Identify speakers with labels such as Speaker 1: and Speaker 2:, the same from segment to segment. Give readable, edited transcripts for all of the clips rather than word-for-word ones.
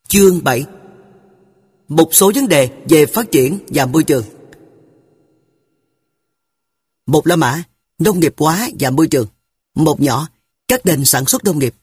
Speaker 1: Chương 7. Một số vấn đề về phát triển và môi trường. Một la mã, nông nghiệp hóa và môi trường. Một nhỏ, các nền sản xuất nông nghiệp.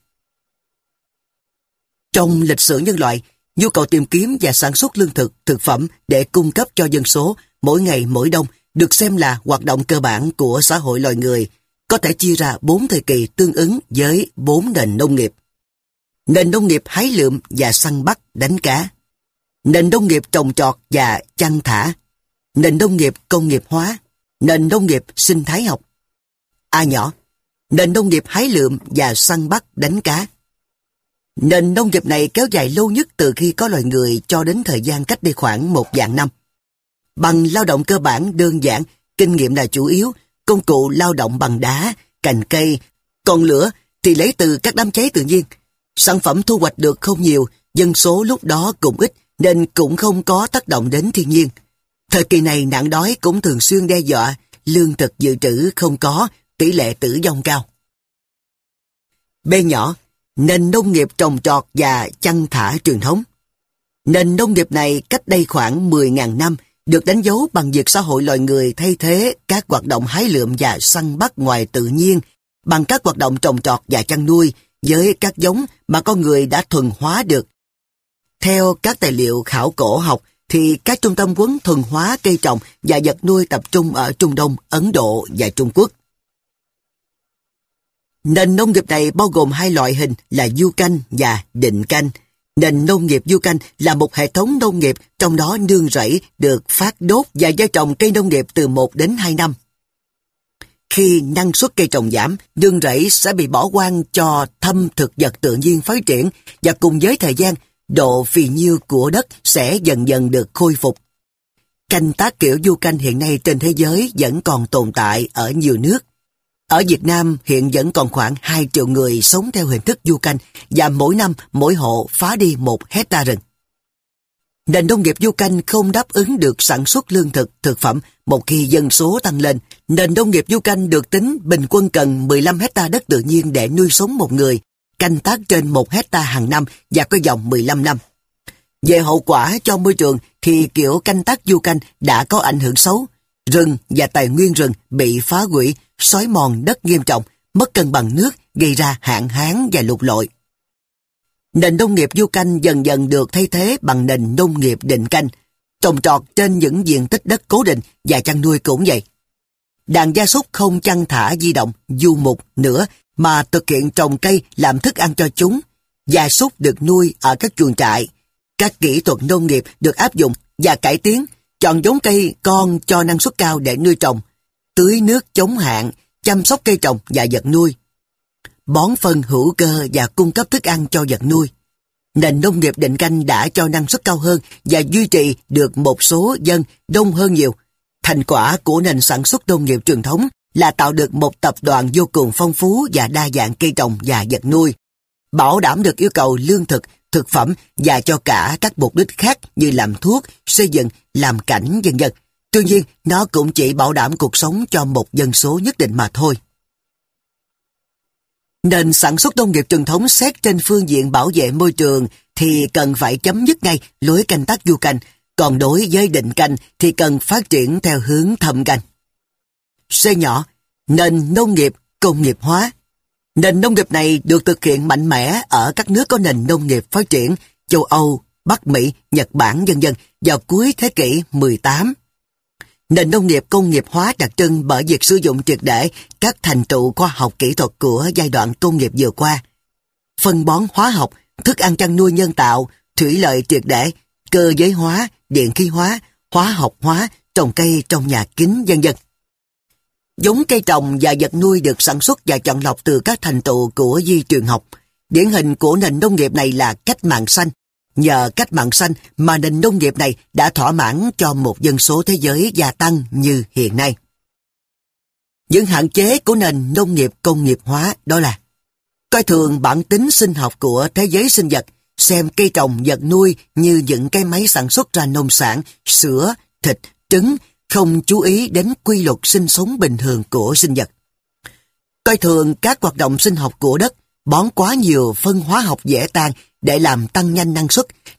Speaker 1: Trong lịch sử nhân loại, nhu cầu tìm kiếm và sản xuất lương thực, thực phẩm để cung cấp cho dân số mỗi ngày mỗi đông được xem là hoạt động cơ bản của xã hội loài người, có thể chia ra 4 thời kỳ tương ứng với 4 nền nông nghiệp. Nền nông nghiệp hái lượm và săn bắt đánh cá. Nền nông nghiệp trồng trọt và chăn thả. Nền nông nghiệp công nghiệp hóa. Nền nông nghiệp sinh thái học. A nhỏ, nền nông nghiệp hái lượm và săn bắt đánh cá. Nền nông nghiệp này kéo dài lâu nhất từ khi có loài người cho đến thời gian cách đây khoảng 1.000 năm. Bằng lao động cơ bản đơn giản, kinh nghiệm là chủ yếu, công cụ lao động bằng đá, cành cây, còn lửa thì lấy từ các đám cháy tự nhiên. Sản phẩm thu hoạch được không nhiều, dân số lúc đó cũng ít nên cũng không có tác động đến thiên nhiên. Thời kỳ này nạn đói cũng thường xuyên đe dọa, lương thực dự trữ không có, tỷ lệ tử vong cao. B nhỏ, nền nông nghiệp trồng trọt và chăn thả truyền thống. Nền nông nghiệp này cách đây khoảng 10.000 năm được đánh dấu bằng việc xã hội loài người thay thế các hoạt động hái lượm và săn bắt ngoài tự nhiên bằng các hoạt động trồng trọt và chăn nuôi với các giống mà con người đã thuần hóa được. Theo các tài liệu khảo cổ học thì các trung tâm huấn thuần hóa cây trồng và vật nuôi tập trung ở Trung Đông, Ấn Độ và Trung Quốc. Nền nông nghiệp này bao gồm hai loại hình là du canh và định canh. Nền nông nghiệp du canh là một hệ thống nông nghiệp trong đó nương rẫy được phát đốt và gieo trồng cây nông nghiệp từ 1 đến 2 năm. Khi năng suất cây trồng giảm, nương rẫy sẽ bị bỏ hoang cho thâm thực vật tự nhiên phát triển và cùng với thời gian, độ phì nhiêu của đất sẽ dần dần được khôi phục. Canh tác kiểu du canh hiện nay trên thế giới vẫn còn tồn tại ở nhiều nước. Ở Việt Nam hiện vẫn còn khoảng 2 triệu người sống theo hình thức du canh và mỗi năm mỗi hộ phá đi 1 hectare rừng. Nền nông nghiệp du canh không đáp ứng được sản xuất lương thực, thực phẩm một khi dân số tăng lên. Nền nông nghiệp du canh được tính bình quân cần 15 hectare đất tự nhiên để nuôi sống một người, canh tác trên 1 hectare hàng năm và có vòng 15 năm. Về hậu quả cho môi trường thì kiểu canh tác du canh đã có ảnh hưởng xấu. Rừng và tài nguyên rừng bị phá hủy, xói mòn đất nghiêm trọng, mất cân bằng nước, gây ra hạn hán và lụt lội. Nền nông nghiệp du canh dần dần được thay thế bằng nền nông nghiệp định canh, trồng trọt trên những diện tích đất cố định và chăn nuôi cũng vậy. Đàn gia súc không chăn thả di động, du mục nữa mà thực hiện trồng cây làm thức ăn cho chúng. Gia súc được nuôi ở các chuồng trại. Các kỹ thuật nông nghiệp được áp dụng và cải tiến, chọn giống cây con cho năng suất cao để nuôi trồng, tưới nước chống hạn, chăm sóc cây trồng và vật nuôi, bón phân hữu cơ và cung cấp thức ăn cho vật nuôi. Nền nông nghiệp định canh đã cho năng suất cao hơn và duy trì được một số dân đông hơn nhiều. Thành quả của nền sản xuất nông nghiệp truyền thống là tạo được một tập đoàn vô cùng phong phú và đa dạng cây trồng và vật nuôi, bảo đảm được yêu cầu lương thực, thực phẩm và cho cả các mục đích khác như làm thuốc, xây dựng, làm cảnh vân vân. Tuy nhiên, nó cũng chỉ bảo đảm cuộc sống cho một dân số nhất định mà thôi. Nền sản xuất nông nghiệp truyền thống xét trên phương diện bảo vệ môi trường thì cần phải chấm dứt ngay lối canh tác du canh, còn đối với định canh thì cần phát triển theo hướng thâm canh. C nhỏ, nền nông nghiệp công nghiệp hóa. Nền nông nghiệp này được thực hiện mạnh mẽ ở các nước có nền nông nghiệp phát triển, châu Âu, Bắc Mỹ, Nhật Bản vân vân vào cuối thế kỷ 18. Nền nông nghiệp công nghiệp hóa đặc trưng bởi việc sử dụng triệt để các thành tựu khoa học kỹ thuật của giai đoạn công nghiệp vừa qua. Phân bón hóa học, thức ăn chăn nuôi nhân tạo, thủy lợi triệt để, cơ giới hóa, điện khí hóa, hóa học hóa, trồng cây trong nhà kính vân vân. Giống cây trồng và vật nuôi được sản xuất và chọn lọc từ các thành tựu của di truyền học. Điển hình của nền nông nghiệp này là cách mạng xanh. Nhờ cách mạng xanh mà nền nông nghiệp này đã thỏa mãn cho một dân số thế giới gia tăng như hiện nay. Những hạn chế của nền nông nghiệp công nghiệp hóa đó là coi thường bản tính sinh học của thế giới sinh vật, xem cây trồng vật nuôi như những cái máy sản xuất ra nông sản, sữa, thịt, trứng, không chú ý đến quy luật sinh sống bình thường của sinh vật. Coi thường các hoạt động sinh học của đất, bón quá nhiều phân hóa học dễ tan để làm tăng nhanh năng suất,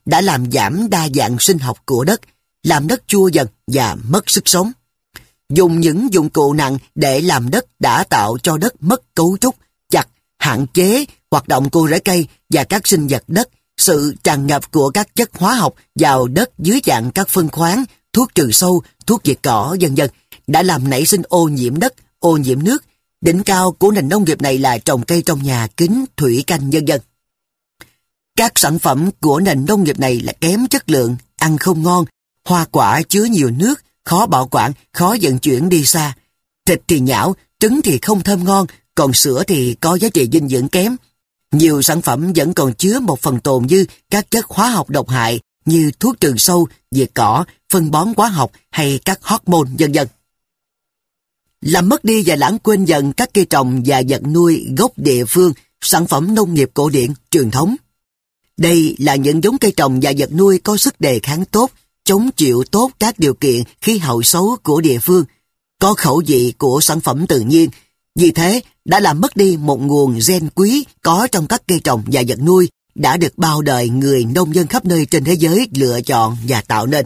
Speaker 1: đã làm giảm đa dạng sinh học của đất, làm đất chua dần và mất sức sống. Dùng những dụng cụ nặng để làm đất đã tạo cho đất mất cấu trúc, chặt, hạn chế hoạt động của rễ cây và các sinh vật đất. Sự tràn ngập của các chất hóa học vào đất dưới dạng các phân khoáng, thuốc trừ sâu, thuốc diệt cỏ, vân vân đã làm nảy sinh ô nhiễm đất, ô nhiễm nước. Đỉnh cao của nền nông nghiệp này là trồng cây trong nhà kính, thủy canh, vân vân. Các sản phẩm của nền nông nghiệp này là kém chất lượng, ăn không ngon, hoa quả chứa nhiều nước, khó bảo quản, khó vận chuyển đi xa. Thịt thì nhão, trứng thì không thơm ngon, còn sữa thì có giá trị dinh dưỡng kém. Nhiều sản phẩm vẫn còn chứa một phần tồn dư các chất hóa học độc hại như thuốc trừ sâu, diệt cỏ, phân bón hóa học hay các hormone, vân vân. Làm mất đi và lãng quên dần các cây trồng và vật nuôi gốc địa phương, sản phẩm nông nghiệp cổ điển, truyền thống. Đây là những giống cây trồng và vật nuôi có sức đề kháng tốt, chống chịu tốt các điều kiện khí hậu xấu của địa phương, có khẩu vị của sản phẩm tự nhiên. Vì thế, đã làm mất đi một nguồn gen quý có trong các cây trồng và vật nuôi đã được bao đời người nông dân khắp nơi trên thế giới lựa chọn và tạo nên.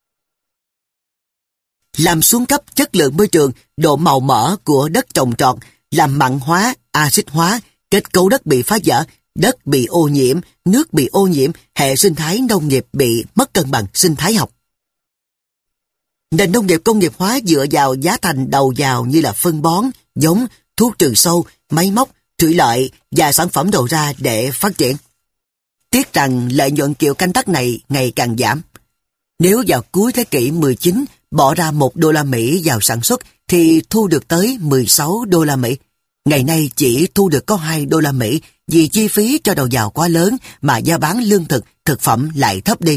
Speaker 1: Làm xuống cấp chất lượng môi trường, độ màu mỡ của đất trồng trọt, làm mặn hóa, axit hóa, kết cấu đất bị phá vỡ, đất bị ô nhiễm, nước bị ô nhiễm, hệ sinh thái nông nghiệp bị mất cân bằng sinh thái học. Nền nông nghiệp công nghiệp hóa dựa vào giá thành đầu vào như là phân bón, giống, thuốc trừ sâu, máy móc, thủy lợi và sản phẩm đầu ra để phát triển. Tiếc rằng lợi nhuận kiểu canh tác này ngày càng giảm. Nếu vào cuối thế kỷ 19 bỏ ra $1 vào sản xuất thì thu được tới $16. Ngày nay chỉ thu được có $2 vì chi phí cho đầu vào quá lớn mà giá bán lương thực, thực phẩm lại thấp đi.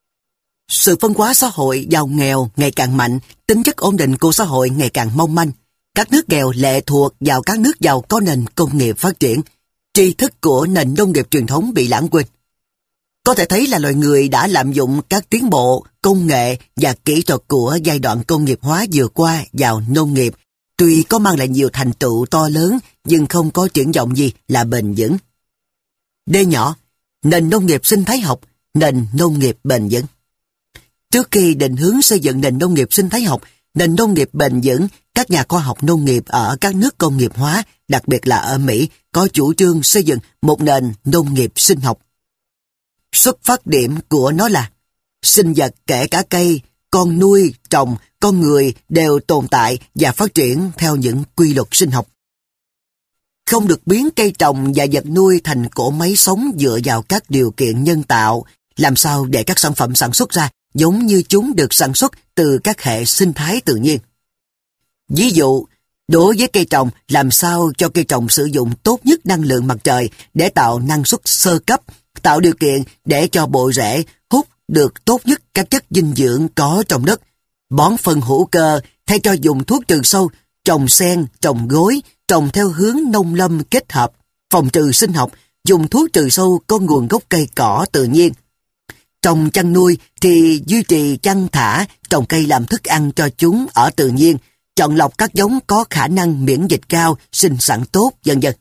Speaker 1: Sự phân hóa xã hội giàu nghèo ngày càng mạnh, tính chất ổn định của xã hội ngày càng mong manh. Các nước nghèo lệ thuộc vào các nước giàu có nền công nghiệp phát triển. Tri thức của nền nông nghiệp truyền thống bị lãng quên. Có thể thấy là loài người đã lạm dụng các tiến bộ, công nghệ và kỹ thuật của giai đoạn công nghiệp hóa vừa qua vào nông nghiệp, tuy có mang lại nhiều thành tựu to lớn nhưng không có triển vọng gì là bền vững. D nhỏ, nền nông nghiệp sinh thái học, nền nông nghiệp bền vững. Trước khi định hướng xây dựng nền nông nghiệp sinh thái học, nền nông nghiệp bền vững, các nhà khoa học nông nghiệp ở các nước công nghiệp hóa, đặc biệt là ở Mỹ, có chủ trương xây dựng một nền nông nghiệp sinh học. Xuất phát điểm của nó là sinh vật kể cả cây, con nuôi, trồng, con người đều tồn tại và phát triển theo những quy luật sinh học. Không được biến cây trồng và vật nuôi thành cỗ máy sống dựa vào các điều kiện nhân tạo, làm sao để các sản phẩm sản xuất ra giống như chúng được sản xuất từ các hệ sinh thái tự nhiên. Ví dụ, đối với cây trồng, làm sao cho cây trồng sử dụng tốt nhất năng lượng mặt trời để tạo năng suất sơ cấp, tạo điều kiện để cho bộ rễ hút được tốt nhất các chất dinh dưỡng có trong đất, bón phân hữu cơ thay cho dùng thuốc trừ sâu, trồng sen, trồng gối, trồng theo hướng nông lâm kết hợp, phòng trừ sinh học, dùng thuốc trừ sâu có nguồn gốc cây cỏ tự nhiên. Trồng chăn nuôi thì duy trì chăn thả, trồng cây làm thức ăn cho chúng ở tự nhiên, chọn lọc các giống có khả năng miễn dịch cao, sinh sản tốt, vân vân.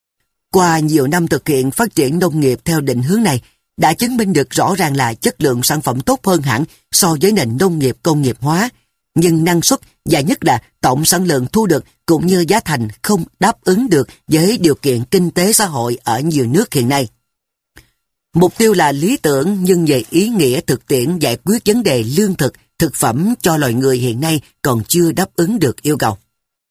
Speaker 1: Qua nhiều năm thực hiện phát triển nông nghiệp theo định hướng này, đã chứng minh được rõ ràng là chất lượng sản phẩm tốt hơn hẳn so với nền nông nghiệp công nghiệp hóa, nhưng năng suất và nhất là tổng sản lượng thu được cũng như giá thành không đáp ứng được với điều kiện kinh tế xã hội ở nhiều nước hiện nay. Mục tiêu là lý tưởng nhưng về ý nghĩa thực tiễn giải quyết vấn đề lương thực, thực phẩm cho loài người hiện nay còn chưa đáp ứng được yêu cầu.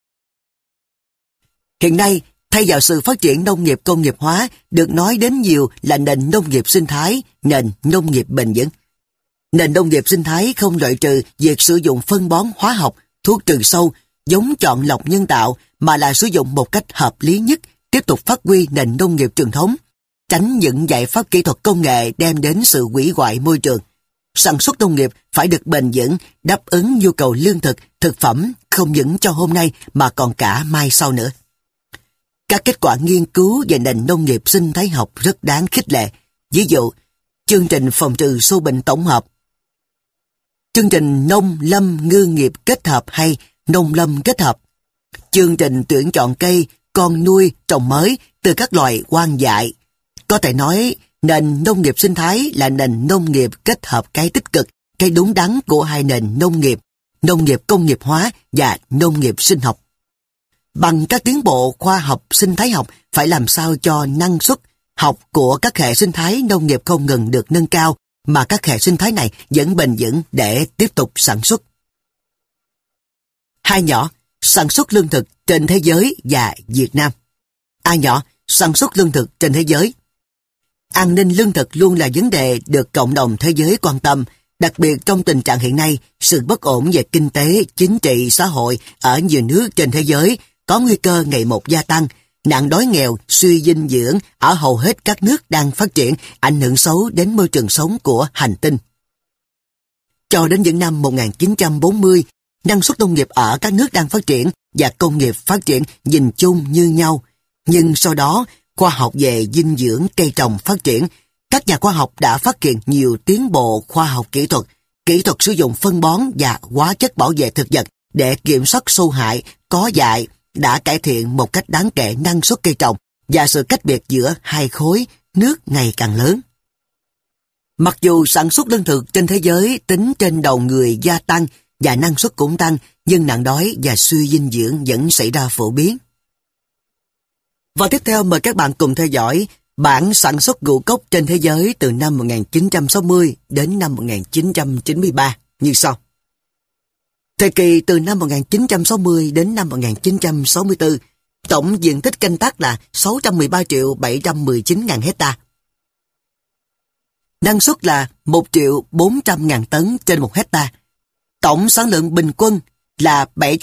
Speaker 1: Hiện nay, thay vào sự phát triển nông nghiệp công nghiệp hóa, được nói đến nhiều là nền nông nghiệp sinh thái, nền nông nghiệp bền vững. Nền nông nghiệp sinh thái không loại trừ việc sử dụng phân bón hóa học, thuốc trừ sâu, giống chọn lọc nhân tạo mà là sử dụng một cách hợp lý nhất, tiếp tục phát huy nền nông nghiệp truyền thống, tránh những giải pháp kỹ thuật công nghệ đem đến sự hủy hoại môi trường. Sản xuất nông nghiệp phải được bền vững, đáp ứng nhu cầu lương thực, thực phẩm không những cho hôm nay mà còn cả mai sau nữa. Các kết quả nghiên cứu về nền nông nghiệp sinh thái học rất đáng khích lệ. Ví dụ, chương trình phòng trừ sâu bệnh tổng hợp, chương trình nông lâm ngư nghiệp kết hợp hay nông lâm kết hợp, chương trình tuyển chọn cây, con nuôi, trồng mới từ các loài hoang dại. Có thể nói, Nền nông nghiệp sinh thái là nền nông nghiệp kết hợp cái tích cực, cái đúng đắn của hai nền nông nghiệp công nghiệp hóa và nông nghiệp sinh học. Bằng các tiến bộ khoa học sinh thái học phải làm sao cho năng suất học của các hệ sinh thái nông nghiệp không ngừng được nâng cao, mà các hệ sinh thái này vẫn bền vững để tiếp tục sản xuất. Hai nhỏ, sản xuất lương thực trên thế giới và Việt Nam. A nhỏ, sản xuất lương thực trên thế giới. An ninh lương thực luôn là vấn đề được cộng đồng thế giới quan tâm, đặc biệt trong tình trạng hiện nay, sự bất ổn về kinh tế, chính trị, xã hội ở nhiều nước trên thế giới có nguy cơ ngày một gia tăng, nạn đói nghèo, suy dinh dưỡng ở hầu hết các nước đang phát triển ảnh hưởng xấu đến môi trường sống của hành tinh. Cho đến những năm 1940, năng suất nông nghiệp ở các nước đang phát triển và công nghiệp phát triển nhìn chung như nhau. Nhưng sau đó, khoa học về dinh dưỡng cây trồng phát triển, các nhà khoa học đã phát hiện nhiều tiến bộ khoa học kỹ thuật sử dụng phân bón và hóa chất bảo vệ thực vật để kiểm soát sâu hại, có hại, đã cải thiện một cách đáng kể năng suất cây trồng và sự cách biệt giữa hai khối nước ngày càng lớn. Mặc dù sản xuất lương thực trên thế giới tính trên đầu người gia tăng và năng suất cũng tăng, nhưng nạn đói và suy dinh dưỡng vẫn xảy ra phổ biến. Và tiếp theo mời các bạn cùng theo dõi bảng sản xuất ngũ cốc trên thế giới từ năm 1960 đến năm 1993 như sau. Thời kỳ từ năm 1960 đến năm 1964, tổng diện tích canh tác là 613.719.000 hecta. Năng suất là 1.400.000 tấn trên 1 hecta. Tổng sản lượng bình quân là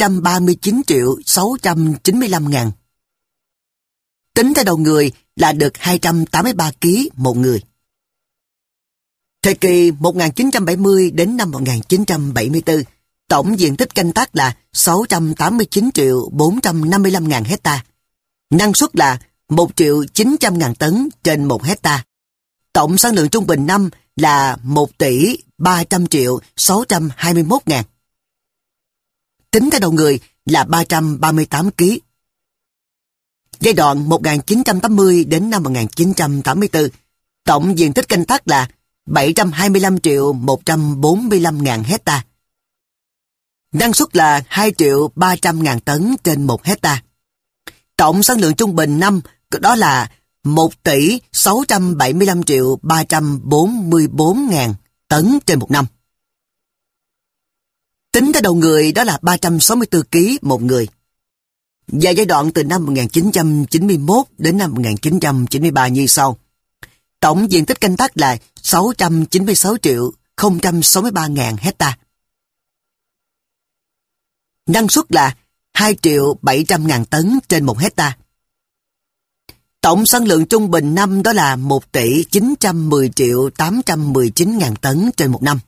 Speaker 1: 739.695.000. Tính theo đầu người là được 283 kg một người. Thời kỳ 1970 đến năm 1974, tổng diện tích canh tác là 689.455.000 hecta. Năng suất là 1.900.000 tấn trên 1 hecta. Tổng sản lượng trung bình năm là 1.300.621.000. Tính theo đầu người là 338 kg. Giai đoạn 1980 đến năm 1984, tổng diện tích canh tác là 725.145.000 hecta. Năng suất là 2.300.000 tấn trên 1 hecta. Tổng sản lượng trung bình năm đó là 1.675.344.000 tấn trên một năm. Tính theo đầu người đó là 364 kg một người. Và giai đoạn từ năm 1991 đến năm 1993 như sau. Tổng diện tích canh tác là 696.063.000 hecta. Năng suất là 2.700.000 tấn trên 1 hecta. Tổng sản lượng trung bình năm đó là 1.910.819.000 tấn trên một năm.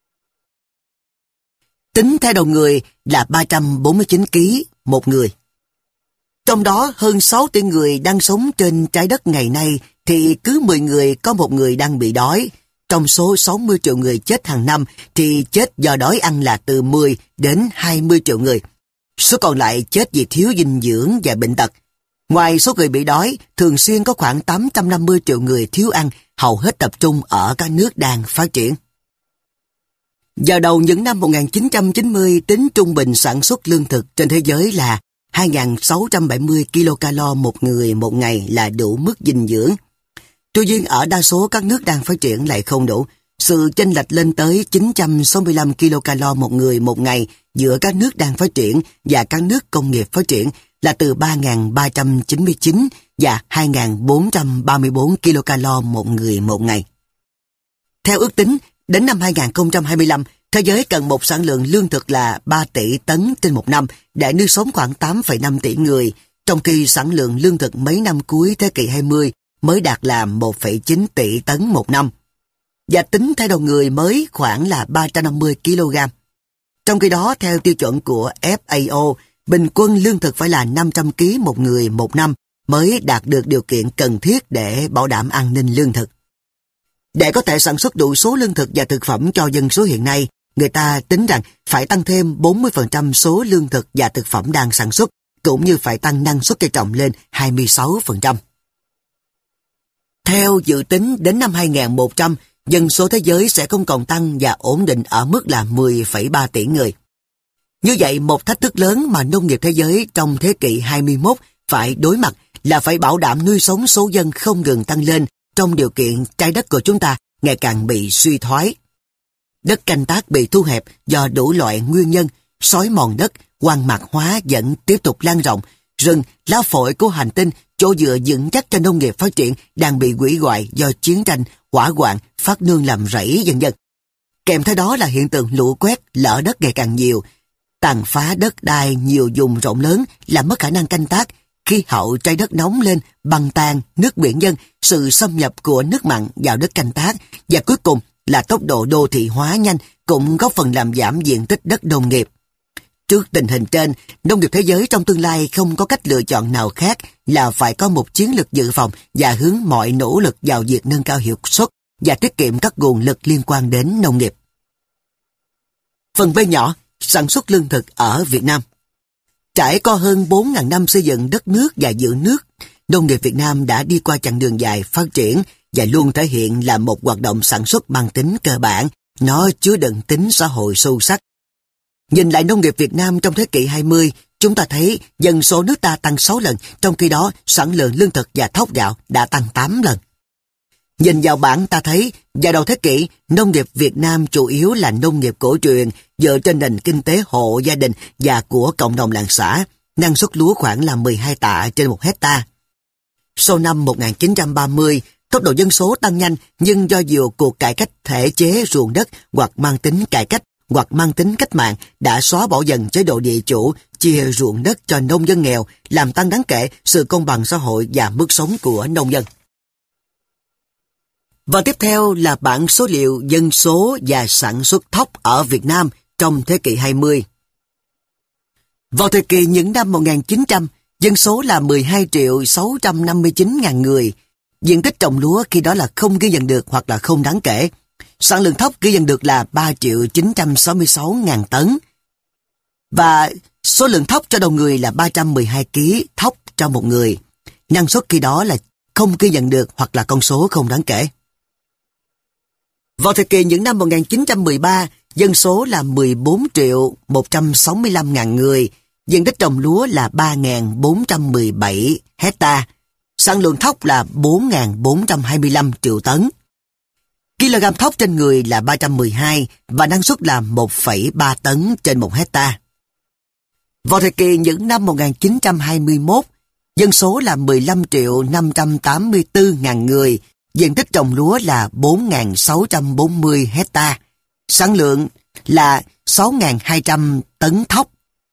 Speaker 1: Tính theo đầu người là 349 kg một người. Trong đó hơn 6 tỷ người đang sống trên trái đất ngày nay thì cứ 10 người có một người đang bị đói. Trong số 60 triệu người chết hàng năm thì chết do đói ăn là từ 10 đến 20 triệu người. Số còn lại chết vì thiếu dinh dưỡng và bệnh tật. Ngoài số người bị đói, thường xuyên có khoảng 850 triệu người thiếu ăn, hầu hết tập trung ở các nước đang phát triển. Vào đầu những năm 1990, tính trung bình sản xuất lương thực trên thế giới là 2.670 kcal một người một ngày là đủ mức dinh dưỡng. Tuy nhiên ở đa số các nước đang phát triển lại không đủ. Sự chênh lệch lên tới 965 kcal một người một ngày giữa các nước đang phát triển và các nước công nghiệp phát triển là từ 3.399 và 2.434 kcal một người một ngày. Theo ước tính, đến năm 2025, thế giới cần một sản lượng lương thực là 3 tỷ tấn trên một năm để nuôi sống khoảng 8,5 tỷ người, trong khi sản lượng lương thực mấy năm cuối thế kỷ 20 mới đạt là 1,9 tỷ tấn một năm. Và tính theo đầu người mới khoảng là 350 kg. Trong khi đó, theo tiêu chuẩn của FAO, bình quân lương thực phải là 500 kg một người một năm mới đạt được điều kiện cần thiết để bảo đảm an ninh lương thực. Để có thể sản xuất đủ số lương thực và thực phẩm cho dân số hiện nay, người ta tính rằng phải tăng thêm 40% số lương thực và thực phẩm đang sản xuất, cũng như phải tăng năng suất cây trồng lên 26%. Theo dự tính, đến năm 2100, dân số thế giới sẽ không còn tăng và ổn định ở mức là 10,3 tỷ người. Như vậy, một thách thức lớn mà nông nghiệp thế giới trong thế kỷ 21 phải đối mặt là phải bảo đảm nuôi sống số dân không ngừng tăng lên trong điều kiện trái đất của chúng ta ngày càng bị suy thoái. Đất canh tác bị thu hẹp do đủ loại nguyên nhân, xói mòn đất, hoang mạc hóa vẫn tiếp tục lan rộng, rừng, lá phổi của hành tinh, chỗ dựa vững chắc cho nông nghiệp phát triển đang bị hủy hoại do chiến tranh, hỏa hoạn, phát nương làm rẫy vân vân. Kèm theo đó là hiện tượng lũ quét, lở đất ngày càng nhiều, tàn phá đất đai nhiều vùng rộng lớn làm mất khả năng canh tác, khí hậu trái đất nóng lên, băng tan, nước biển dâng, sự xâm nhập của nước mặn vào đất canh tác và cuối cùng là tốc độ đô thị hóa nhanh cũng góp phần làm giảm diện tích đất nông nghiệp. Trước tình hình trên, nông nghiệp thế giới trong tương lai không có cách lựa chọn nào khác là phải có một chiến lược dự phòng và hướng mọi nỗ lực vào việc nâng cao hiệu suất và tiết kiệm các nguồn lực liên quan đến nông nghiệp. Phần B nhỏ, sản xuất lương thực ở Việt Nam. Trải qua hơn 4.000 năm xây dựng đất nước và giữ nước, nông nghiệp Việt Nam đã đi qua chặng đường dài phát triển và luôn thể hiện là một hoạt động sản xuất mang tính cơ bản, nó chứa đựng tính xã hội sâu sắc. Nhìn lại nông nghiệp Việt Nam trong thế kỷ 20, chúng ta thấy dân số nước ta tăng 6 lần, trong khi đó sản lượng lương thực và thóc gạo đã tăng 8 lần. Nhìn vào bảng ta thấy, vào đầu thế kỷ, nông nghiệp Việt Nam chủ yếu là nông nghiệp cổ truyền, dựa trên nền kinh tế hộ gia đình và của cộng đồng làng xã, năng suất lúa khoảng là 12 tạ trên 1 hecta. Sau năm 1930, tốc độ dân số tăng nhanh nhưng do nhiều cuộc cải cách thể chế ruộng đất hoặc mang tính cải cách hoặc mang tính cách mạng đã xóa bỏ dần chế độ địa chủ, chia ruộng đất cho nông dân nghèo, làm tăng đáng kể sự công bằng xã hội và mức sống của nông dân. Và tiếp theo là bảng số liệu dân số và sản xuất thóc ở Việt Nam trong thế kỷ 20. Vào thời kỳ những năm 1900, dân số là 12 triệu 659 ngàn người. Diện tích trồng lúa khi đó là không ghi nhận được hoặc là không đáng kể. Sản lượng thóc ghi nhận được là 3 triệu 966 ngàn tấn. Và số lượng thóc cho đầu người là 312 kg thóc cho một người. Năng suất khi đó là không ghi nhận được hoặc là con số không đáng kể. Vào thời kỳ những năm 1913, dân số là 14 triệu 165 ngàn người. Diện tích trồng lúa là 3.417 hecta. Sản lượng thóc là 4.425 triệu tấn. Kg thóc trên người là 312 và năng suất là 1,3 tấn trên 1 hecta. Vào thời kỳ những năm 1921, dân số là 15 triệu 584 ngàn người. Diện tích trồng lúa là 4.640 hecta. Sản lượng là 6.200 tấn thóc.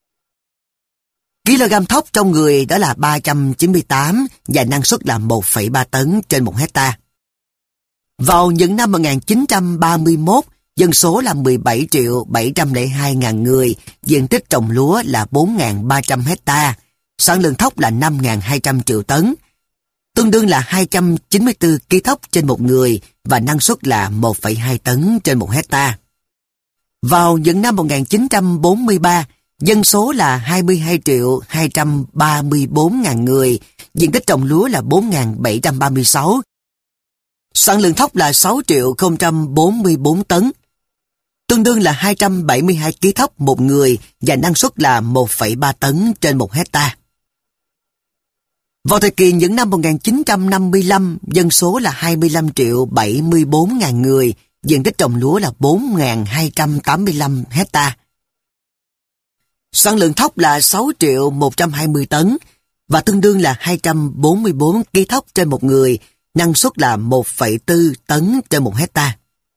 Speaker 1: Kg thóc trong người đó là 398 và năng suất là 1,3 tấn trên 1 hecta. Vào những năm 1931, dân số là 17 triệu 702 ngàn người, diện tích trồng lúa là 4.300 hecta, sản lượng thóc là 5.200 triệu tấn, tương đương là 294 kg thóc trên một người và năng suất là 1,2 tấn trên 1 hecta. Vào những năm 1943, dân số là 22 triệu 234 ngàn người, diện tích trồng lúa là 4.736, sản lượng thóc là 6 triệu 044 tấn, tương đương là 272 kg thóc một người và năng suất là 1,3 tấn trên 1 hecta. Vào thời kỳ những năm 1955, dân số là 25 triệu 74 ngàn người, diện tích trồng lúa là 4.285 hecta. Sản lượng thóc là 6 triệu 120 tấn và tương đương là 244 kg thóc trên một người, năng suất là 1,4 tấn trên 1 hecta.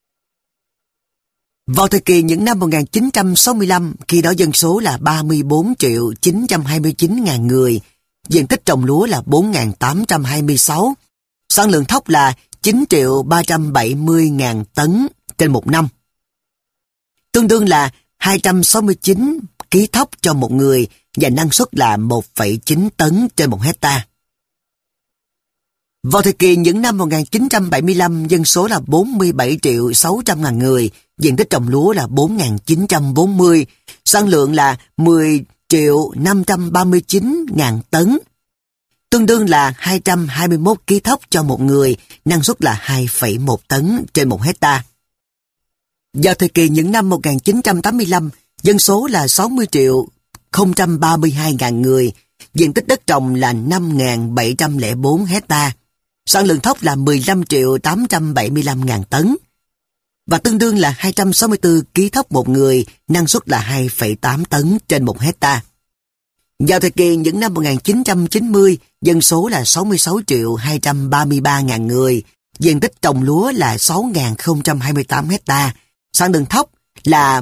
Speaker 1: Vào thời kỳ những năm 1965, khi đó dân số là 34 triệu 929 ngàn người, diện tích trồng lúa là 4.826, sản lượng thóc là 9 triệu 370 ngàn tấn trên một năm, tương đương là 269 kg thóc cho một người và năng suất là 1,9 tấn trên 1 hecta. Vào thời kỳ những năm 1975, dân số là 47 triệu 600 ngàn người, diện tích trồng lúa là 4.940, sản lượng là 10 triệu 539 ngàn tấn, tương đương là 221 kg thóc cho một người, năng suất là 2,1 tấn trên 1 hecta. Vào thời kỳ những năm 1985, dân số là 60.032.000 người, diện tích đất trồng là 5.704 hecta, sản lượng thóc là 15.875.000 tấn, và tương đương là 264 kg thóc một người, năng suất là 2,8 tấn trên 1 hecta. Vào thời kỳ những năm 1990, dân số là 66.233.000 người, diện tích trồng lúa là 6.028 hecta, sản lượng thóc là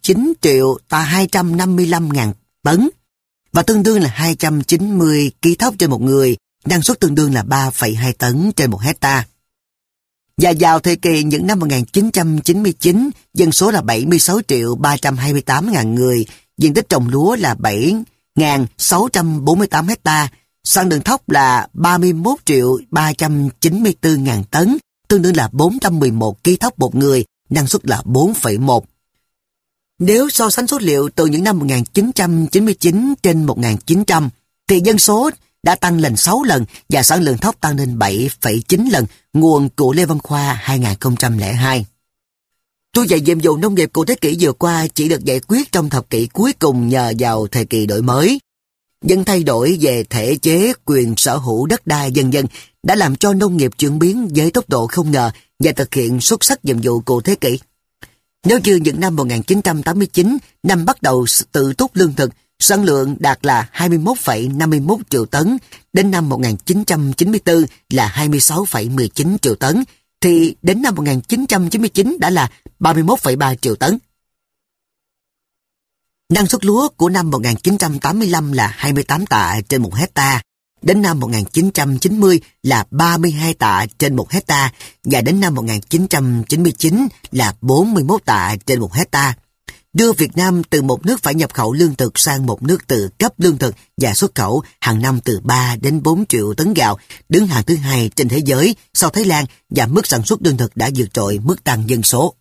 Speaker 1: 19.255.000 tấn, và tương đương là 290 kg thóc trên một người, năng suất tương đương là 3,2 tấn trên 1 hecta. Và vào thời kỳ những năm 1999, dân số là 76.328.000 người, diện tích trồng lúa là 7.648 hecta, sản lượng thóc là 31.394.000 tấn, tương đương là 411 kg thóc một người, năng suất là 4,1. Nếu so sánh số liệu từ những năm 1999 trên 1900, thì dân số đã tăng lên 6 lần và sản lượng thóc tăng lên 7,9 lần, nguồn của Lê Văn Khoa 2002. Tôi dạy nhiệm vụ nông nghiệp của thế kỷ vừa qua chỉ được giải quyết trong thập kỷ cuối cùng nhờ vào thời kỳ đổi mới. Những thay đổi về thể chế, quyền sở hữu đất đai vân vân đã làm cho nông nghiệp chuyển biến với tốc độ không ngờ và thực hiện xuất sắc nhiệm vụ của thế kỷ. Nếu như những năm 1989, năm bắt đầu tự túc lương thực, sản lượng đạt là 21,51 triệu tấn, đến năm 1994 là 26,19 triệu tấn, thì đến năm 1999 đã là 31,3 triệu tấn. Năng suất lúa của năm 1985 là 28 tạ trên 1 hecta, đến năm 1990 là 32 tạ trên 1 hecta và đến năm 1999 là 41 tạ trên 1 hecta. Đưa Việt Nam từ một nước phải nhập khẩu lương thực sang một nước tự cấp lương thực và xuất khẩu hàng năm từ 3 đến 4 triệu tấn gạo, đứng hàng thứ 2 trên thế giới sau Thái Lan, và mức sản xuất lương thực đã vượt trội mức tăng dân số.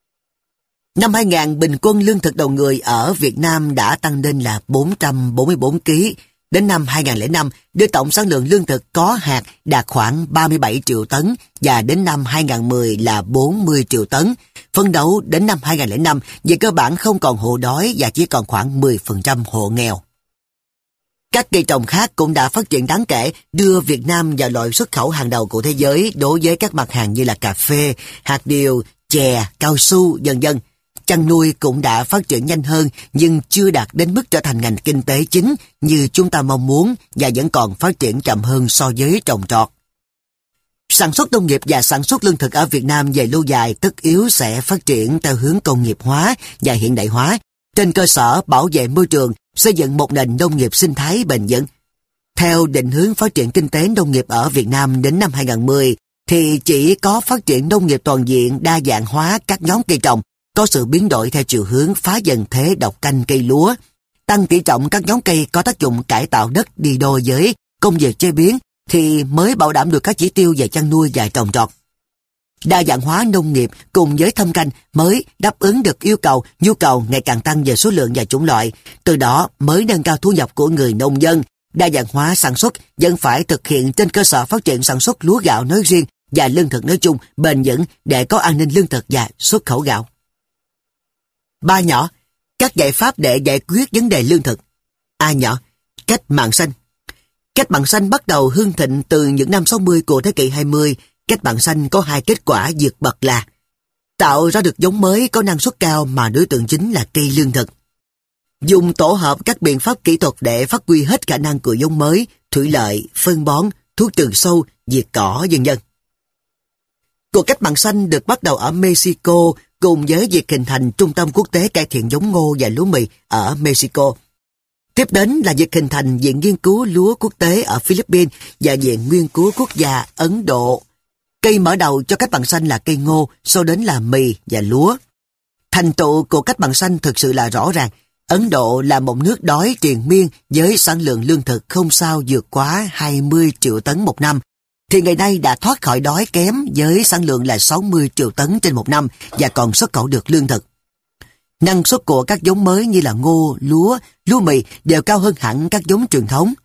Speaker 1: Năm 2000, bình quân lương thực đầu người ở Việt Nam đã tăng lên là 444 kg. Đến năm 2005, đưa tổng sản lượng lương thực có hạt đạt khoảng 37 triệu tấn và đến năm 2010 là 40 triệu tấn. Phấn đấu đến năm 2005, về cơ bản không còn hộ đói và chỉ còn khoảng 10% hộ nghèo. Các cây trồng khác cũng đã phát triển đáng kể, đưa Việt Nam vào loại xuất khẩu hàng đầu của thế giới đối với các mặt hàng như là cà phê, hạt điều, chè, cao su, vân vân. Chăn nuôi cũng đã phát triển nhanh hơn nhưng chưa đạt đến mức trở thành ngành kinh tế chính như chúng ta mong muốn và vẫn còn phát triển chậm hơn so với trồng trọt. Sản xuất nông nghiệp và sản xuất lương thực ở Việt Nam về lâu dài tất yếu sẽ phát triển theo hướng công nghiệp hóa và hiện đại hóa, trên cơ sở bảo vệ môi trường, xây dựng một nền nông nghiệp sinh thái bền vững. Theo định hướng phát triển kinh tế nông nghiệp ở Việt Nam đến năm 2010, thì chỉ có phát triển nông nghiệp toàn diện, đa dạng hóa các nhóm cây trồng, có sự biến đổi theo chiều hướng phá dần thế độc canh cây lúa, tăng tỷ trọng các nhóm cây có tác dụng cải tạo đất đi đôi với công việc chế biến, thì mới bảo đảm được các chỉ tiêu về chăn nuôi và trồng trọt. Đa dạng hóa nông nghiệp cùng với thâm canh mới đáp ứng được yêu cầu, nhu cầu ngày càng tăng về số lượng và chủng loại, từ đó mới nâng cao thu nhập của người nông dân. Đa dạng hóa sản xuất vẫn phải thực hiện trên cơ sở phát triển sản xuất lúa gạo nói riêng và lương thực nói chung bền vững để có an ninh lương thực và xuất khẩu gạo. 3 nhỏ, các giải pháp để giải quyết vấn đề lương thực. A nhỏ, cách mạng xanh. Cách mạng xanh bắt đầu hưng thịnh từ những năm 60 của thế kỷ 20. Cách mạng xanh có 2 kết quả vượt bậc là tạo ra được giống mới có năng suất cao mà đối tượng chính là cây lương thực. Dùng tổ hợp các biện pháp kỹ thuật để phát huy hết khả năng của giống mới, thủy lợi, phân bón, thuốc trừ sâu, diệt cỏ, vân vân. Cuộc cách mạng xanh được bắt đầu ở Mexico cùng với việc hình thành Trung tâm Quốc tế cải thiện giống ngô và lúa mì ở Mexico. Tiếp đến là việc hình thành Viện Nghiên cứu Lúa Quốc tế ở Philippines và Viện Nghiên cứu Quốc gia Ấn Độ. Cây mở đầu cho cách mạng xanh là cây ngô, sau đến là mì và lúa. Thành tựu của cách mạng xanh thực sự là rõ ràng. Ấn Độ là một nước đói triền miên với sản lượng lương thực không sao vượt quá 20 triệu tấn một năm, thì ngày nay đã thoát khỏi đói kém với sản lượng là 60 triệu tấn trên một năm và còn xuất khẩu được lương thực. Năng suất của các giống mới như là ngô, lúa mì đều cao hơn hẳn các giống truyền thống.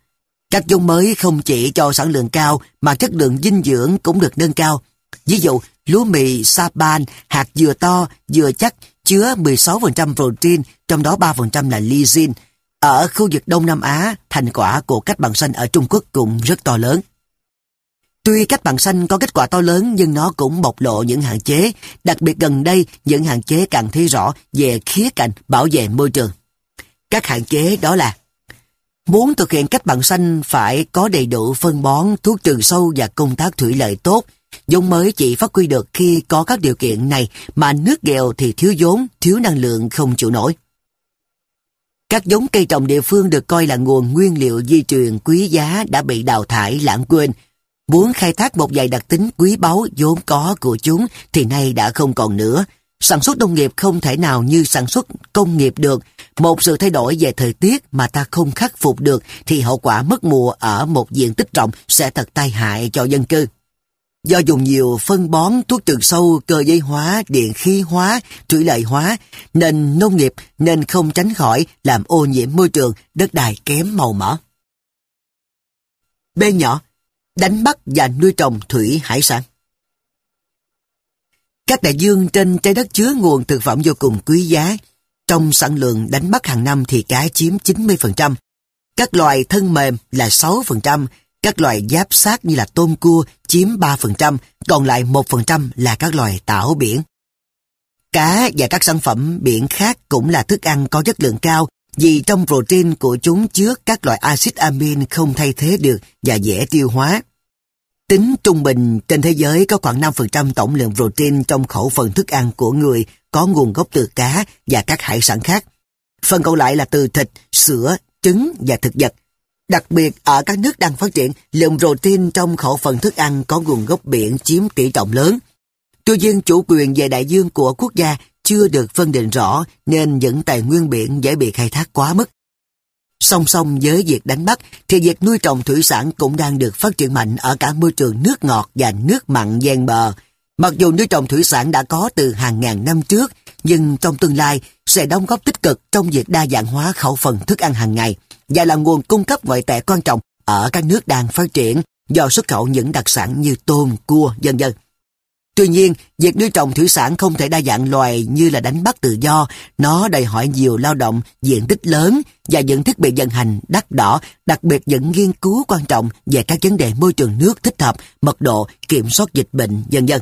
Speaker 1: Các giống mới không chỉ cho sản lượng cao mà chất lượng dinh dưỡng cũng được nâng cao. Ví dụ, lúa mì Saban, hạt dừa to, dừa chắc, chứa 16% protein, trong đó 3% là lysine. Ở khu vực Đông Nam Á, thành quả của cách mạng xanh ở Trung Quốc cũng rất to lớn. Tuy cách mạng xanh có kết quả to lớn nhưng nó cũng bộc lộ những hạn chế, đặc biệt gần đây những hạn chế càng thấy rõ về khía cạnh bảo vệ môi trường. Các hạn chế đó là: muốn thực hiện cách mạng xanh phải có đầy đủ phân bón, thuốc trừ sâu và công tác thủy lợi tốt. Giống mới chỉ phát huy được khi có các điều kiện này, mà nước nghèo thì thiếu vốn, thiếu năng lượng không chịu nổi. Các giống cây trồng địa phương được coi là nguồn nguyên liệu di truyền quý giá đã bị đào thải lãng quên. Muốn khai thác một vài đặc tính quý báu vốn có của chúng thì nay đã không còn nữa. Sản xuất nông nghiệp không thể nào như sản xuất công nghiệp được. Một sự thay đổi về thời tiết mà ta không khắc phục được thì hậu quả mất mùa ở một diện tích rộng sẽ thật tai hại cho dân cư. Do dùng nhiều phân bón, thuốc trừ sâu, cơ giới hóa, điện khí hóa, thủy lợi hóa, nền nông nghiệp nên không tránh khỏi làm ô nhiễm môi trường, đất đai kém màu mỡ. B nhỏ, đánh bắt và nuôi trồng thủy hải sản. Các đại dương trên trái đất chứa nguồn thực phẩm vô cùng quý giá. Trong sản lượng đánh bắt hàng năm thì cá chiếm 90%, các loài thân mềm là 6%, các loài giáp xác như là tôm cua chiếm 3%, còn lại 1% là các loài tảo biển. Cá và các sản phẩm biển khác cũng là thức ăn có chất lượng cao vì trong protein của chúng chứa các loại axit amin không thay thế được và dễ tiêu hóa. Tính trung bình trên thế giới có khoảng 5% tổng lượng protein trong khẩu phần thức ăn của người có nguồn gốc từ cá và các hải sản khác. Phần còn lại là từ thịt, sữa, trứng và thực vật. Đặc biệt ở các nước đang phát triển, lượng protein trong khẩu phần thức ăn có nguồn gốc biển chiếm tỷ trọng lớn. Tuy nhiên, chủ quyền về đại dương của quốc gia chưa được phân định rõ nên những tài nguyên biển dễ bị khai thác quá mức. Song song với việc đánh bắt thì việc nuôi trồng thủy sản cũng đang được phát triển mạnh ở cả môi trường nước ngọt và nước mặn ven bờ. Mặc dù nuôi trồng thủy sản đã có từ hàng ngàn năm trước, nhưng trong tương lai sẽ đóng góp tích cực trong việc đa dạng hóa khẩu phần thức ăn hàng ngày và là nguồn cung cấp ngoại tệ quan trọng ở các nước đang phát triển do xuất khẩu những đặc sản như tôm, cua, vân vân. Tuy nhiên, việc nuôi trồng thủy sản không thể đa dạng loài như là đánh bắt tự do, nó đòi hỏi nhiều lao động, diện tích lớn và những thiết bị vận hành đắt đỏ, đặc biệt những nghiên cứu quan trọng về các vấn đề môi trường nước thích hợp, mật độ, kiểm soát dịch bệnh, vân vân.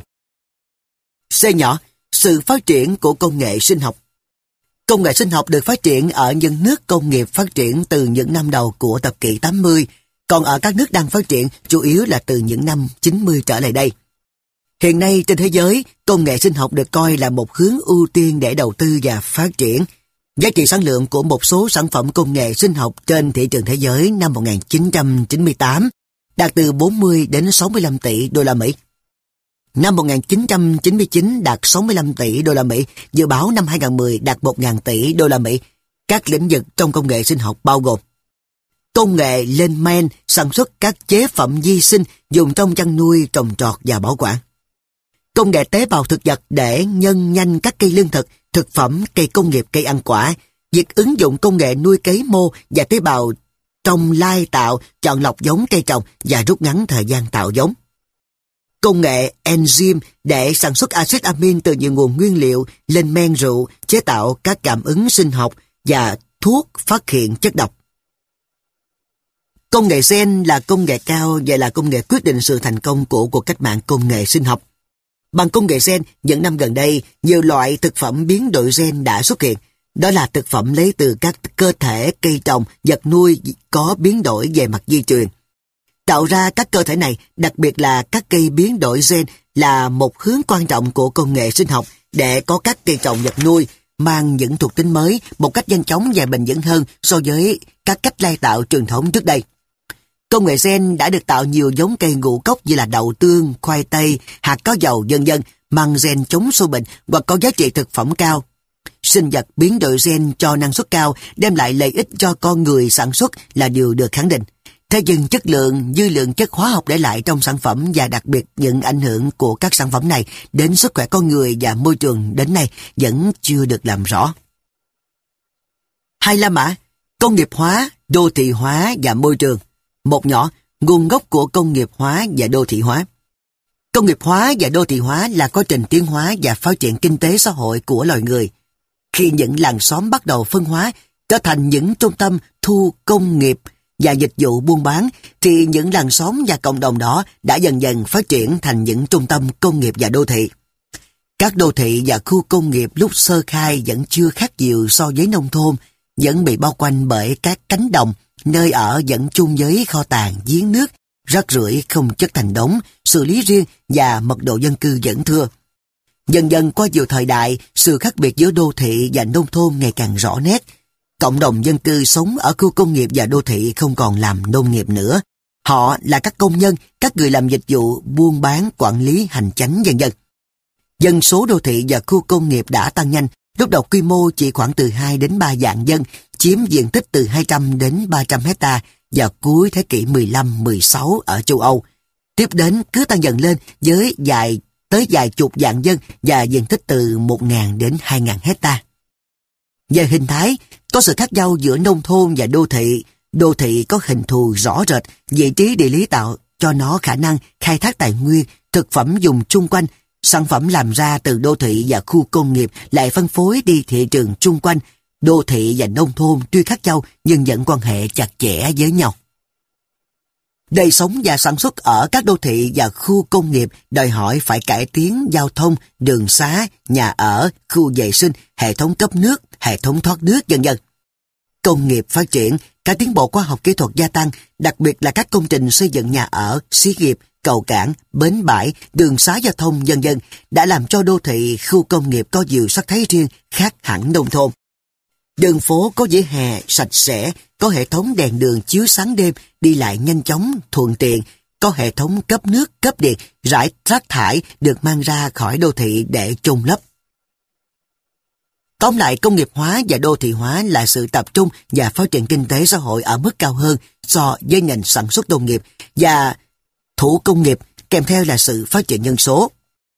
Speaker 1: C nhỏ, sự phát triển của công nghệ sinh học. Công nghệ sinh học được phát triển ở những nước công nghiệp phát triển từ những năm đầu của thập kỷ 80, còn ở các nước đang phát triển chủ yếu là từ những năm 90 trở lại đây. Hiện nay trên thế giới, công nghệ sinh học được coi là một hướng ưu tiên để đầu tư và phát triển. Giá trị sản lượng của một số sản phẩm công nghệ sinh học trên thị trường thế giới năm 1998 đạt từ 40 đến 65 tỷ đô la Mỹ. Năm 1999 đạt 65 tỷ đô la Mỹ, dự báo năm 2010 đạt 1.000 tỷ đô la Mỹ. Các lĩnh vực trong công nghệ sinh học bao gồm công nghệ lên men, sản xuất các chế phẩm vi sinh dùng trong chăn nuôi, trồng trọt và bảo quản. Công nghệ tế bào thực vật để nhân nhanh các cây lương thực, thực phẩm, cây công nghiệp, cây ăn quả. Việc ứng dụng công nghệ nuôi cấy mô và tế bào trong lai tạo, chọn lọc giống cây trồng và rút ngắn thời gian tạo giống. Công nghệ enzyme để sản xuất axit amin từ nhiều nguồn nguyên liệu, lên men rượu, chế tạo các cảm ứng sinh học và thuốc phát hiện chất độc. Công nghệ gen là công nghệ cao và là công nghệ quyết định sự thành công của cuộc cách mạng công nghệ sinh học. Bằng công nghệ gen, những năm gần đây, nhiều loại thực phẩm biến đổi gen đã xuất hiện. Đó là thực phẩm lấy từ các cơ thể cây trồng, vật nuôi có biến đổi về mặt di truyền. Tạo ra các cơ thể này, đặc biệt là các cây biến đổi gen, là một hướng quan trọng của công nghệ sinh học để có các cây trồng vật nuôi mang những thuộc tính mới một cách nhanh chóng và bền vững hơn so với các cách lai tạo truyền thống trước đây. Công nghệ gen đã được tạo nhiều giống cây ngũ cốc như là đậu tương, khoai tây, hạt có dầu, vân vân, mang gen chống sâu bệnh hoặc có giá trị thực phẩm cao. Sinh vật biến đổi gen cho năng suất cao, đem lại lợi ích cho con người sản xuất là điều được khẳng định. Thế nhưng chất lượng, dư lượng chất hóa học để lại trong sản phẩm và đặc biệt những ảnh hưởng của các sản phẩm này đến sức khỏe con người và môi trường đến nay vẫn chưa được làm rõ. 2 La Mã, công nghiệp hóa, đô thị hóa và môi trường. Một nhỏ, nguồn gốc của công nghiệp hóa và đô thị hóa. Công nghiệp hóa và đô thị hóa là quá trình tiến hóa và phát triển kinh tế xã hội của loài người. Khi những làng xóm bắt đầu phân hóa, trở thành những trung tâm thu công nghiệp và dịch vụ buôn bán, thì những làng xóm và cộng đồng đó đã dần dần phát triển thành những trung tâm công nghiệp và đô thị. Các đô thị và khu công nghiệp lúc sơ khai vẫn chưa khác nhiều so với nông thôn, vẫn bị bao quanh bởi các cánh đồng, nơi ở vẫn chung với kho tàng, giếng nước, rác rưởi không chất thành đống, xử lý riêng và mật độ dân cư vẫn thưa. Dần dần qua nhiều thời đại, sự khác biệt giữa đô thị và nông thôn ngày càng rõ nét. Cộng đồng dân cư sống ở khu công nghiệp và đô thị không còn làm nông nghiệp nữa. Họ là các công nhân, các người làm dịch vụ, buôn bán, quản lý, hành chánh vân vân. Dân số đô thị và khu công nghiệp đã tăng nhanh, lúc đầu quy mô chỉ khoảng từ 2 đến 3 vạn dân, chiếm diện tích từ 200 đến 300 hecta vào cuối thế kỷ 15-16 ở châu Âu. Tiếp đến cứ tăng dần lên với vài chục vạn dân và diện tích từ 1.000 đến 2.000 hecta. Về hình thái, có sự khác nhau giữa nông thôn và đô thị. Đô thị có hình thù rõ rệt, vị trí địa lý tạo cho nó khả năng khai thác tài nguyên, thực phẩm dùng chung quanh. Sản phẩm làm ra từ đô thị và khu công nghiệp lại phân phối đi thị trường chung quanh. Đô thị và nông thôn tuy khác nhau nhưng vẫn quan hệ chặt chẽ với nhau. Đời sống và sản xuất ở các đô thị và khu công nghiệp đòi hỏi phải cải tiến giao thông, đường xá, nhà ở, khu vệ sinh, hệ thống cấp nước, hệ thống thoát nước vân vân. Công nghiệp phát triển, các tiến bộ khoa học kỹ thuật gia tăng, đặc biệt là các công trình xây dựng nhà ở, xí nghiệp, cầu cảng, bến bãi, đường xá giao thông vân vân đã làm cho đô thị, khu công nghiệp có nhiều sắc thái riêng khác hẳn nông thôn. Đường phố có vỉa hè sạch sẽ, có hệ thống đèn đường chiếu sáng đêm, đi lại nhanh chóng, thuận tiện, có hệ thống cấp nước, cấp điện, rải rác thải được mang ra khỏi đô thị để chôn lấp. Tóm lại, công nghiệp hóa và đô thị hóa là sự tập trung và phát triển kinh tế xã hội ở mức cao hơn so với nền sản xuất nông nghiệp và thủ công nghiệp, kèm theo là sự phát triển dân số.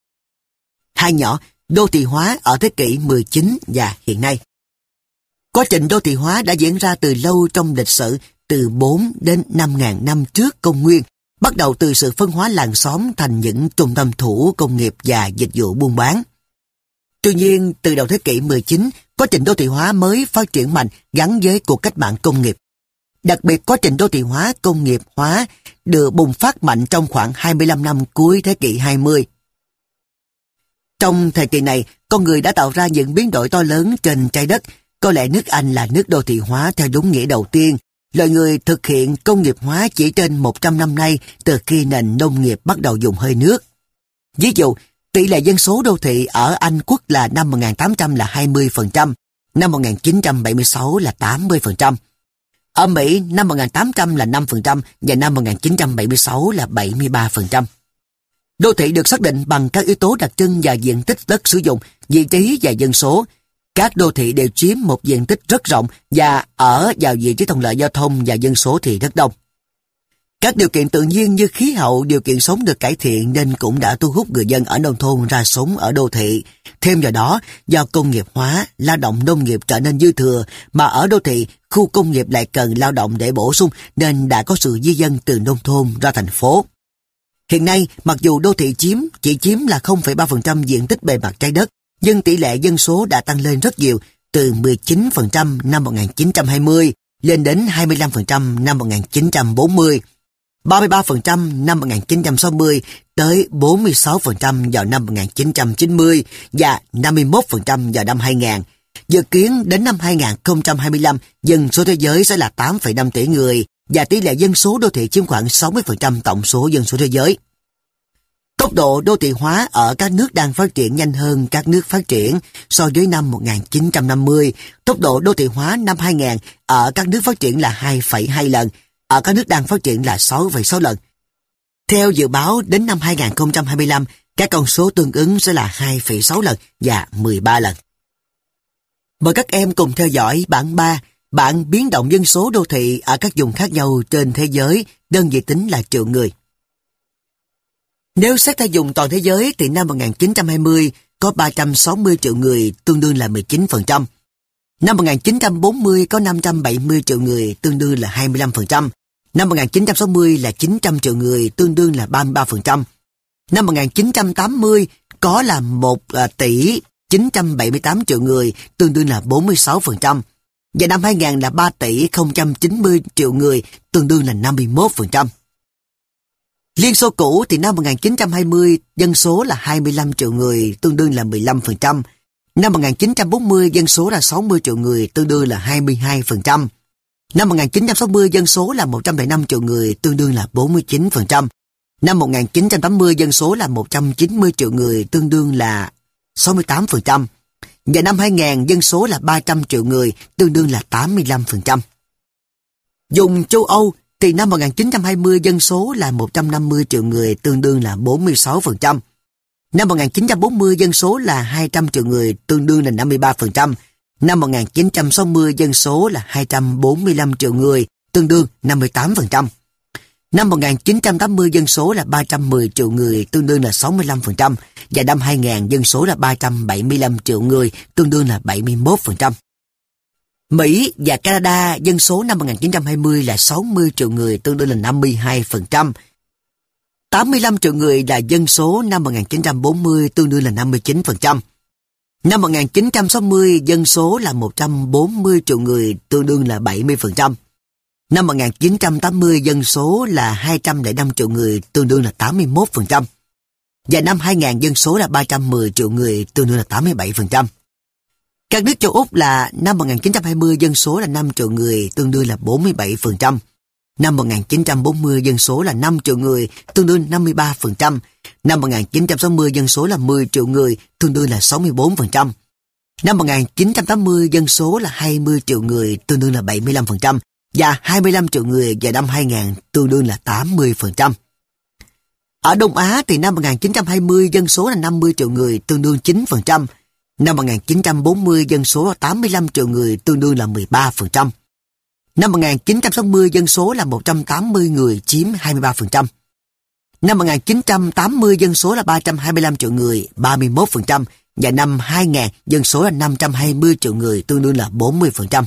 Speaker 1: Hai nhỏ, đô thị hóa ở thế kỷ 19 và hiện nay. Quá trình đô thị hóa đã diễn ra từ lâu trong lịch sử, từ 4 đến 5.000 năm trước công nguyên, bắt đầu từ sự phân hóa làng xóm thành những trung tâm thủ công nghiệp và dịch vụ buôn bán. Tuy nhiên, từ đầu thế kỷ 19, quá trình đô thị hóa mới phát triển mạnh gắn với cuộc cách mạng công nghiệp. Đặc biệt, quá trình đô thị hóa, công nghiệp hóa được bùng phát mạnh trong khoảng 25 năm cuối thế kỷ 20. Trong thời kỳ này, con người đã tạo ra những biến đổi to lớn trên trái đất. Có lẽ nước Anh là nước đô thị hóa theo đúng nghĩa đầu tiên. Loài người thực hiện công nghiệp hóa chỉ trên 100 năm nay từ khi nền nông nghiệp bắt đầu dùng hơi nước. Ví dụ, tỷ lệ dân số đô thị ở Anh Quốc là năm 1800 là 20%, năm 1976 là 80%. Ở Mỹ, năm 1800 là 5% và năm 1976 là 73%. Đô thị được xác định bằng các yếu tố đặc trưng và diện tích đất sử dụng, vị trí và dân số. Các đô thị đều chiếm một diện tích rất rộng và ở vào vị trí thuận lợi giao thông và dân số thì rất đông. Các điều kiện tự nhiên như khí hậu, điều kiện sống được cải thiện nên cũng đã thu hút người dân ở nông thôn ra sống ở đô thị. Thêm vào đó, do công nghiệp hóa, lao động nông nghiệp trở nên dư thừa, mà ở đô thị, khu công nghiệp lại cần lao động để bổ sung nên đã có sự di dân từ nông thôn ra thành phố. Hiện nay, mặc dù đô thị chỉ chiếm là 0,3% diện tích bề mặt trái đất, nhưng tỷ lệ dân số đã tăng lên rất nhiều, từ 19% năm 1920 lên đến 25% năm 1940, 33% năm 1960 tới 46% vào năm 1990 và 51% vào năm 2000. Dự kiến đến năm 2025, dân số thế giới sẽ là 8,5 tỷ người và tỷ lệ dân số đô thị chiếm khoảng 60% tổng số dân số thế giới. Tốc độ đô thị hóa ở các nước đang phát triển nhanh hơn các nước phát triển. So với năm 1950, tốc độ đô thị hóa năm 2000 ở các nước phát triển là 2,2 lần, ở các nước đang phát triển là 6,6 lần. Theo dự báo, đến năm 2025, các con số tương ứng sẽ là 2,6 lần và 13 lần. Mời các em cùng theo dõi bảng 3, bảng biến động dân số đô thị ở các vùng khác nhau trên thế giới, đơn vị tính là triệu người. Nếu xét theo vùng toàn thế giới thì năm 1920 có 360 triệu người, tương đương là 19%. Năm 1940 có 570 triệu người, tương đương là 25%. Năm 1960 là 900 triệu người, tương đương là 33%. Năm 1980 có là 1 tỷ 978 triệu người, tương đương là 46%. Và năm 2000 là 3 tỷ 090 triệu người, tương đương là 51%. Liên Xô cũ thì năm 1920 dân số là 25 triệu người, tương đương là 15%. Năm 1940 dân số là 60 triệu người, tương đương là 22%. Năm 1960 dân số là 105 triệu người, tương đương là 49%. Năm 1980 dân số là 190 triệu người, tương đương là 68%. Và năm 2000 dân số là 300 triệu người, tương đương là 85%. Dùng châu Âu thì năm 1920 dân số là 150 triệu người, tương đương là 46%. Năm 1940 dân số là 200 triệu người, tương đương là 53%. Năm 1960 dân số là 245 triệu người, tương đương 58%. Năm 1980 dân số là 310 triệu người, tương đương là 65%. Và năm 2000 dân số là 375 triệu người, tương đương là 71%. Mỹ và Canada dân số năm 1920 là 60 triệu người, tương đương là 52%. 85 triệu người là dân số năm 1940, tương đương là 59%. Năm 1960 dân số là 140 triệu người, tương đương là 70%. Năm 1980 dân số là 205 triệu người, tương đương là 81%. Và năm 2000 dân số là 310 triệu người, tương đương là 87%. Các nước châu Úc là năm 1920 dân số là 5 triệu người, tương đương là 47%. Năm 1940 dân số là 5 triệu người, tương đương 53%. Năm 1960 dân số là 10 triệu người, tương đương là 64%. Năm 1980 dân số là 20 triệu người, tương đương là 75%. Và 25 triệu người vào năm 2000 tương đương là 80%. Ở Đông Á thì năm 1920 dân số là 50 triệu người, tương đương 9%. Năm 1940 dân số là 85 triệu người, tương đương là 13%. Năm 1960 dân số là 180 người, chiếm 23%. Năm 1980 dân số là 325 triệu người, 31%. Và năm 2000 dân số là 520 triệu người, tương đương là 40%.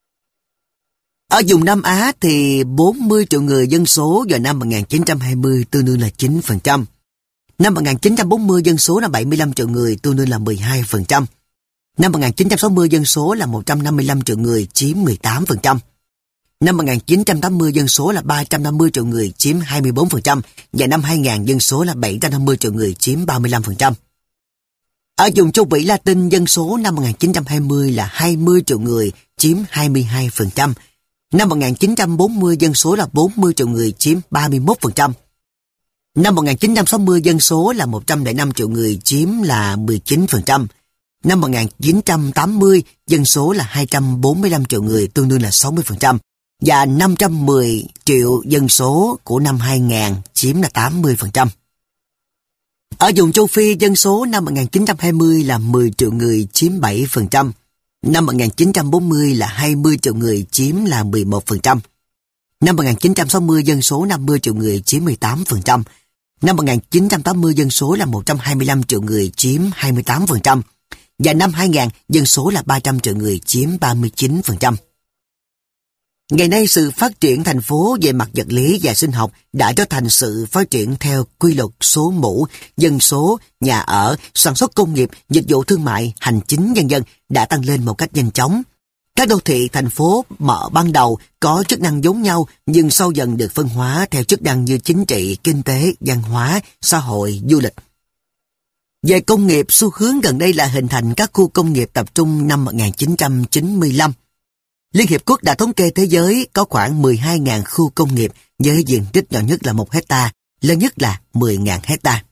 Speaker 1: Ở vùng Nam Á thì 40 triệu người dân số vào năm 1920 tương đương là 9%. Năm 1940 dân số là 75 triệu người, tương đương là 12%. Năm 1960 dân số là 155 triệu người, chiếm 18%. Năm 1980 dân số là 350 triệu người, chiếm 24%. Và năm 2000 dân số là 750 triệu người, chiếm 35%. Ở vùng châu Mỹ Latin dân số năm 1920 là 20 triệu người, chiếm 22%. Năm 1940 dân số là 40 triệu người, chiếm 31%. Năm 1960 dân số là 105 triệu người, chiếm là 19%. Năm 1980 dân số là 245 triệu người, tương đương là 60%. Và 510 triệu dân số của năm 2000 chiếm là 80%. Ở vùng châu Phi dân số năm 1920 là 10 triệu người, chiếm 7%. Năm 1940 là 20 triệu người, chiếm là 11%. Năm 1960 dân số 50 triệu người, chiếm 18%. Năm 1980 dân số là 125 triệu người, chiếm 28%. Và năm 2000 dân số là 300 triệu người, chiếm 39%. Ngày nay sự phát triển thành phố về mặt vật lý và sinh học đã trở thành sự phát triển theo quy luật số mũ, dân số, nhà ở, sản xuất công nghiệp, dịch vụ thương mại, hành chính vân vân đã tăng lên một cách nhanh chóng. Các đô thị, thành phố mở ban đầu có chức năng giống nhau nhưng sau dần được phân hóa theo chức năng như chính trị, kinh tế, văn hóa, xã hội, du lịch. Về công nghiệp, xu hướng gần đây là hình thành các khu công nghiệp tập trung năm 1995. Liên Hiệp Quốc đã thống kê thế giới có khoảng 12.000 khu công nghiệp với diện tích nhỏ nhất là 1 hectare, lớn nhất là 10.000 hectare.